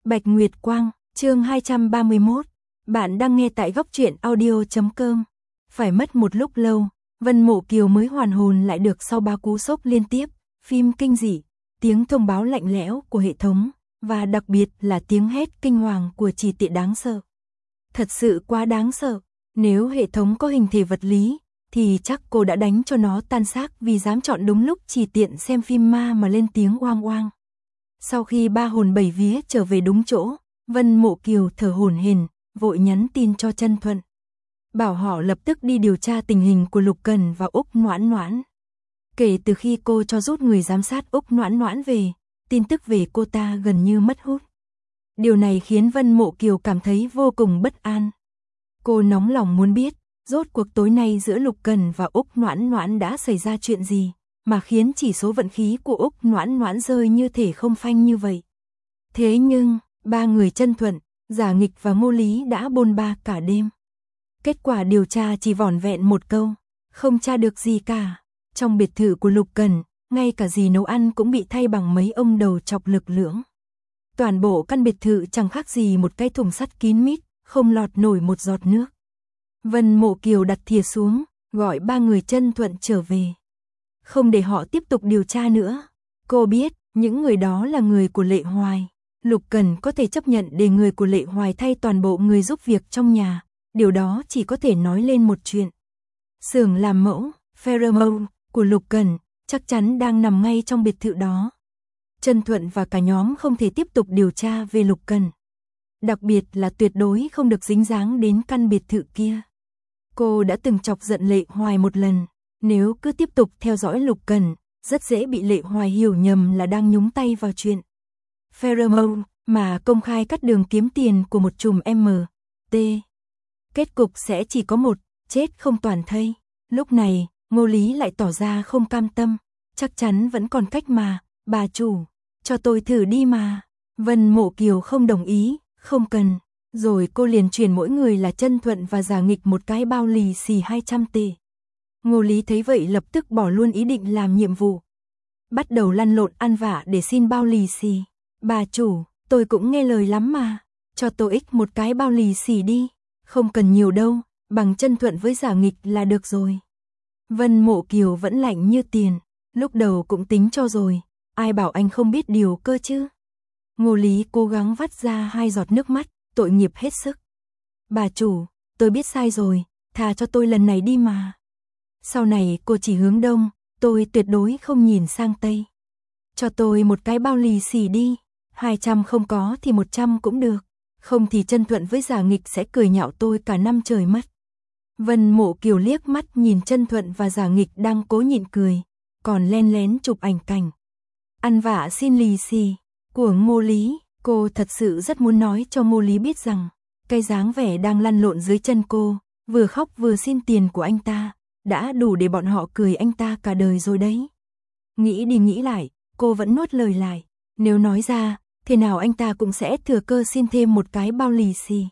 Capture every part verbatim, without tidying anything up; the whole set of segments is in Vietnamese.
Bạch Nguyệt Quang, chương hai trăm ba mươi mốt. Bạn đang nghe tại góc truyện audio chấm com. Phải mất một lúc lâu, Vân Mộ Kiều mới hoàn hồn lại được sau ba cú sốc liên tiếp, phim kinh dị, tiếng thông báo lạnh lẽo của hệ thống, và đặc biệt là tiếng hét kinh hoàng của Trì Tiện đáng sợ. Thật sự quá đáng sợ, nếu hệ thống có hình thể vật lý, thì chắc cô đã đánh cho nó tan xác vì dám chọn đúng lúc Trì Tiện xem phim ma mà lên tiếng oang oang. Sau khi ba hồn bảy vía trở về đúng chỗ, Vân Mộ Kiều thở hổn hển, vội nhắn tin cho Trân Thuận, bảo họ lập tức đi điều tra tình hình của Lục Cần và Úc Noãn Noãn. Kể từ khi cô cho rút người giám sát Úc Noãn Noãn về, tin tức về cô ta gần như mất hút. Điều này khiến Vân Mộ Kiều cảm thấy vô cùng bất an. Cô nóng lòng muốn biết, rốt cuộc tối nay giữa Lục Cần và Úc Noãn Noãn đã xảy ra chuyện gì, mà khiến chỉ số vận khí của Úc Noãn Noãn rơi như thể không phanh như vậy. Thế nhưng, ba người Trân Thuận, Giả Nghịch và Ngô Lý đã bôn ba cả đêm. Kết quả điều tra chỉ vỏn vẹn một câu, không tra được gì cả. Trong biệt thự của Lục Cần, ngay cả gì nấu ăn cũng bị thay bằng mấy ông đầu chọc lực lưỡng. Toàn bộ căn biệt thự chẳng khác gì một cái thùng sắt kín mít, không lọt nổi một giọt nước. Vân Mộ Kiều đặt thìa xuống, gọi ba người Trân Thuận trở về. Không để họ tiếp tục điều tra nữa. Cô biết, những người đó là người của Lệ Hoài. Lục Cần có thể chấp nhận để người của Lệ Hoài thay toàn bộ người giúp việc trong nhà. Điều đó chỉ có thể nói lên một chuyện. Xưởng làm mẫu, pheromone, của Lục Cần, chắc chắn đang nằm ngay trong biệt thự đó. Trân Thuận và cả nhóm không thể tiếp tục điều tra về Lục Cần. Đặc biệt là tuyệt đối không được dính dáng đến căn biệt thự kia. Cô đã từng chọc giận Lệ Hoài một lần. Nếu cứ tiếp tục theo dõi Lục Cần, rất dễ bị Lệ Hoài hiểu nhầm là đang nhúng tay vào chuyện pheromone mà công khai cắt đường kiếm tiền của một chùm M T. Kết cục sẽ chỉ có một, chết không toàn thây. Lúc này, Ngô Lý lại tỏ ra không cam tâm, chắc chắn vẫn còn cách mà, bà chủ, cho tôi thử đi mà. Vân Mộ Kiều không đồng ý, không cần. Rồi cô liền truyền mỗi người là Trân Thuận và Giả Nghịch một cái bao lì xì hai trăm tệ. Ngô Lý thấy vậy lập tức bỏ luôn ý định làm nhiệm vụ. Bắt đầu lăn lộn ăn vạ để xin bao lì xì. Bà chủ, tôi cũng nghe lời lắm mà. Cho tôi ích một cái bao lì xì đi. Không cần nhiều đâu, bằng Trân Thuận với Giả Nghịch là được rồi. Vân Mộ Kiều vẫn lạnh như tiền. Lúc đầu cũng tính cho rồi. Ai bảo anh không biết điều cơ chứ. Ngô Lý cố gắng vắt ra hai giọt nước mắt, tội nghiệp hết sức. Bà chủ, tôi biết sai rồi, tha cho tôi lần này đi mà. Sau này cô chỉ hướng đông, tôi tuyệt đối không nhìn sang tây. Cho tôi một cái bao lì xì đi, hai trăm không có thì một trăm cũng được, không thì Trân Thuận với Giả Nghịch sẽ cười nhạo tôi cả năm trời mất. Vân Mộ Kiều liếc mắt nhìn Trân Thuận và Giả Nghịch đang cố nhịn cười, còn len lén chụp ảnh cảnh ăn vạ xin lì xì của Ngô Lý. Cô thật sự rất muốn nói cho Ngô Lý biết rằng, cái dáng vẻ đang lăn lộn dưới chân cô, vừa khóc vừa xin tiền của anh ta, đã đủ để bọn họ cười anh ta cả đời rồi đấy. Nghĩ đi nghĩ lại, cô vẫn nuốt lời lại. Nếu nói ra, thế nào anh ta cũng sẽ thừa cơ xin thêm một cái bao lì xì.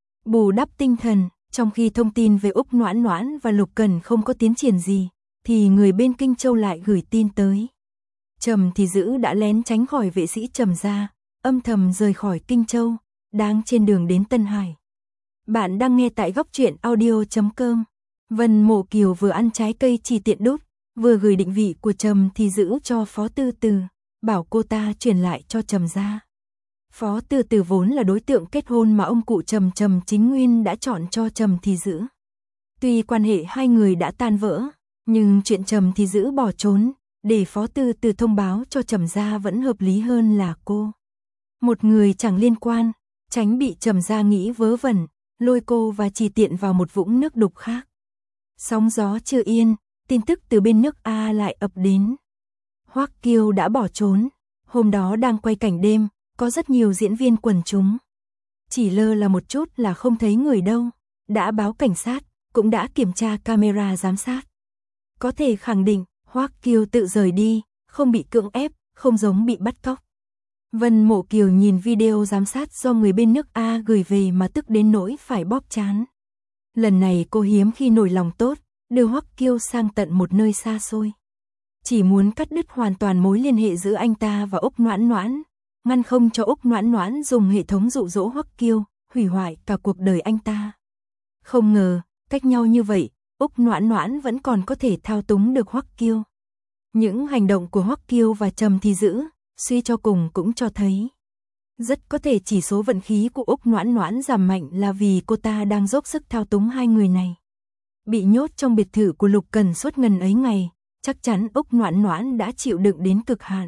Bù đắp tinh thần, trong khi thông tin về Úc Noãn Noãn và Lục Cần không có tiến triển gì, thì người bên Kinh Châu lại gửi tin tới. Trầm Thì Dữ đã lén tránh khỏi vệ sĩ Trầm gia, âm thầm rời khỏi Kinh Châu, đang trên đường đến Tân Hải. Bạn đang nghe tại góc truyện audio chấm com. Vân Mộ Kiều vừa ăn trái cây Trì Tiện đút, vừa gửi định vị của Trầm Thì Dữ cho Phó Tư Từ, bảo cô ta truyền lại cho Trầm gia. Phó Tư Từ vốn là đối tượng kết hôn mà ông cụ Trầm Trầm Chính Nguyên đã chọn cho Trầm Thì Dữ. Tuy quan hệ hai người đã tan vỡ, nhưng chuyện Trầm Thì Dữ bỏ trốn, để Phó Tư Từ thông báo cho Trầm gia vẫn hợp lý hơn là cô. Một người chẳng liên quan, tránh bị Trầm gia nghĩ vớ vẩn, lôi cô và Trì Tiện vào một vũng nước đục khác. Sóng gió chưa yên, tin tức từ bên nước A lại ập đến. Hoắc Kiêu đã bỏ trốn, hôm đó đang quay cảnh đêm, có rất nhiều diễn viên quần chúng. Chỉ lơ là một chút là không thấy người đâu, đã báo cảnh sát, cũng đã kiểm tra camera giám sát. Có thể khẳng định, Hoắc Kiêu tự rời đi, không bị cưỡng ép, không giống bị bắt cóc. Vân Mộ Kiều nhìn video giám sát do người bên nước A gửi về mà tức đến nỗi phải bóp trán. Lần này cô hiếm khi nổi lòng tốt, đưa Hoắc Kiêu sang tận một nơi xa xôi. Chỉ muốn cắt đứt hoàn toàn mối liên hệ giữa anh ta và Úc Noãn Noãn, ngăn không cho Úc Noãn Noãn dùng hệ thống dụ dỗ Hoắc Kiêu, hủy hoại cả cuộc đời anh ta. Không ngờ, cách nhau như vậy, Úc Noãn Noãn vẫn còn có thể thao túng được Hoắc Kiêu. Những hành động của Hoắc Kiêu và Trầm Thi Dữ, suy cho cùng cũng cho thấy. Rất có thể chỉ số vận khí của Úc Noãn Noãn giảm mạnh là vì cô ta đang dốc sức thao túng hai người này. Bị nhốt trong biệt thự của Lục Cần suốt ngần ấy ngày, chắc chắn Úc Noãn Noãn đã chịu đựng đến cực hạn.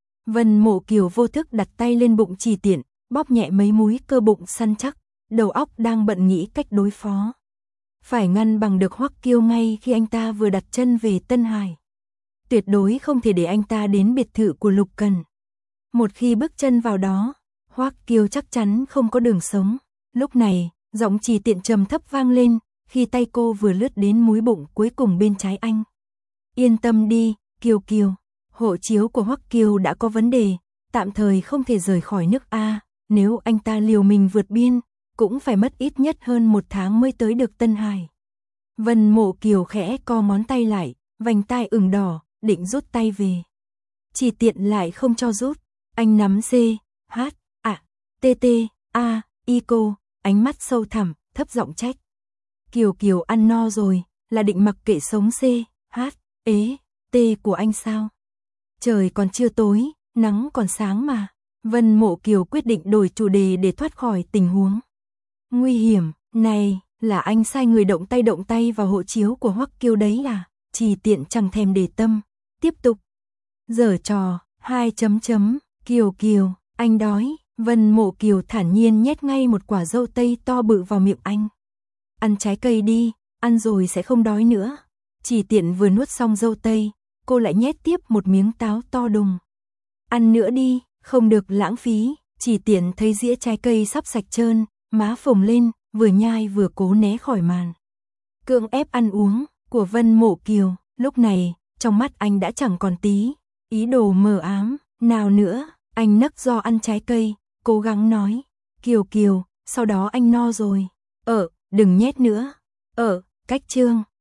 Vân Mộ Kiều vô thức đặt tay lên bụng Trì Tiện, bóp nhẹ mấy múi cơ bụng săn chắc, đầu óc đang bận nghĩ cách đối phó. Phải ngăn bằng được Hoắc Kiêu ngay khi anh ta vừa đặt chân về Tân Hải. Tuyệt đối không thể để anh ta đến biệt thự của Lục Cần. Một khi bước chân vào đó, Hoắc Kiêu chắc chắn không có đường sống. Lúc này, giọng Trì Tiện trầm thấp vang lên, khi tay cô vừa lướt đến múi bụng cuối cùng bên trái anh. Yên tâm đi, Kiều Kiều, hộ chiếu của Hoắc Kiêu đã có vấn đề, tạm thời không thể rời khỏi nước A, nếu anh ta liều mình vượt biên, cũng phải mất ít nhất hơn một tháng mới tới được Tân Hải. Vân Mộ Kiều khẽ co ngón tay lại, vành tai ửng đỏ, định rút tay về. Trì Tiện lại không cho rút, anh nắm C, H, A, T T, A, I cô, ánh mắt sâu thẳm, thấp giọng trách. Kiều Kiều ăn no rồi, là định mặc kệ sống C, H, ế, T của anh sao? Trời còn chưa tối, nắng còn sáng mà. Vân Mộ Kiều quyết định đổi chủ đề để thoát khỏi tình huống nguy hiểm. Này, là anh sai người động tay động tay vào hộ chiếu của Hoắc Kiêu đấy à? Trì Tiện chẳng thèm để tâm, tiếp tục. Giở trò, hai chấm chấm, Kiều Kiều, anh đói. Vân Mộ Kiều thản nhiên nhét ngay một quả dâu tây to bự vào miệng anh. Ăn trái cây đi, ăn rồi sẽ không đói nữa. Trì Tiện vừa nuốt xong dâu tây, cô lại nhét tiếp một miếng táo to đùng. Ăn nữa đi, không được lãng phí. Trì Tiện thấy dĩa trái cây sắp sạch trơn, má phồng lên, vừa nhai vừa cố né khỏi màn cưỡng ép ăn uống của Vân Mộ Kiều. Lúc này, trong mắt anh đã chẳng còn tí ý đồ mờ ám nào nữa. Anh nấc do ăn trái cây, cố gắng nói, Kiều Kiều, sau đó anh no rồi. Ờ, đừng nhét nữa. Ờ, cách chương.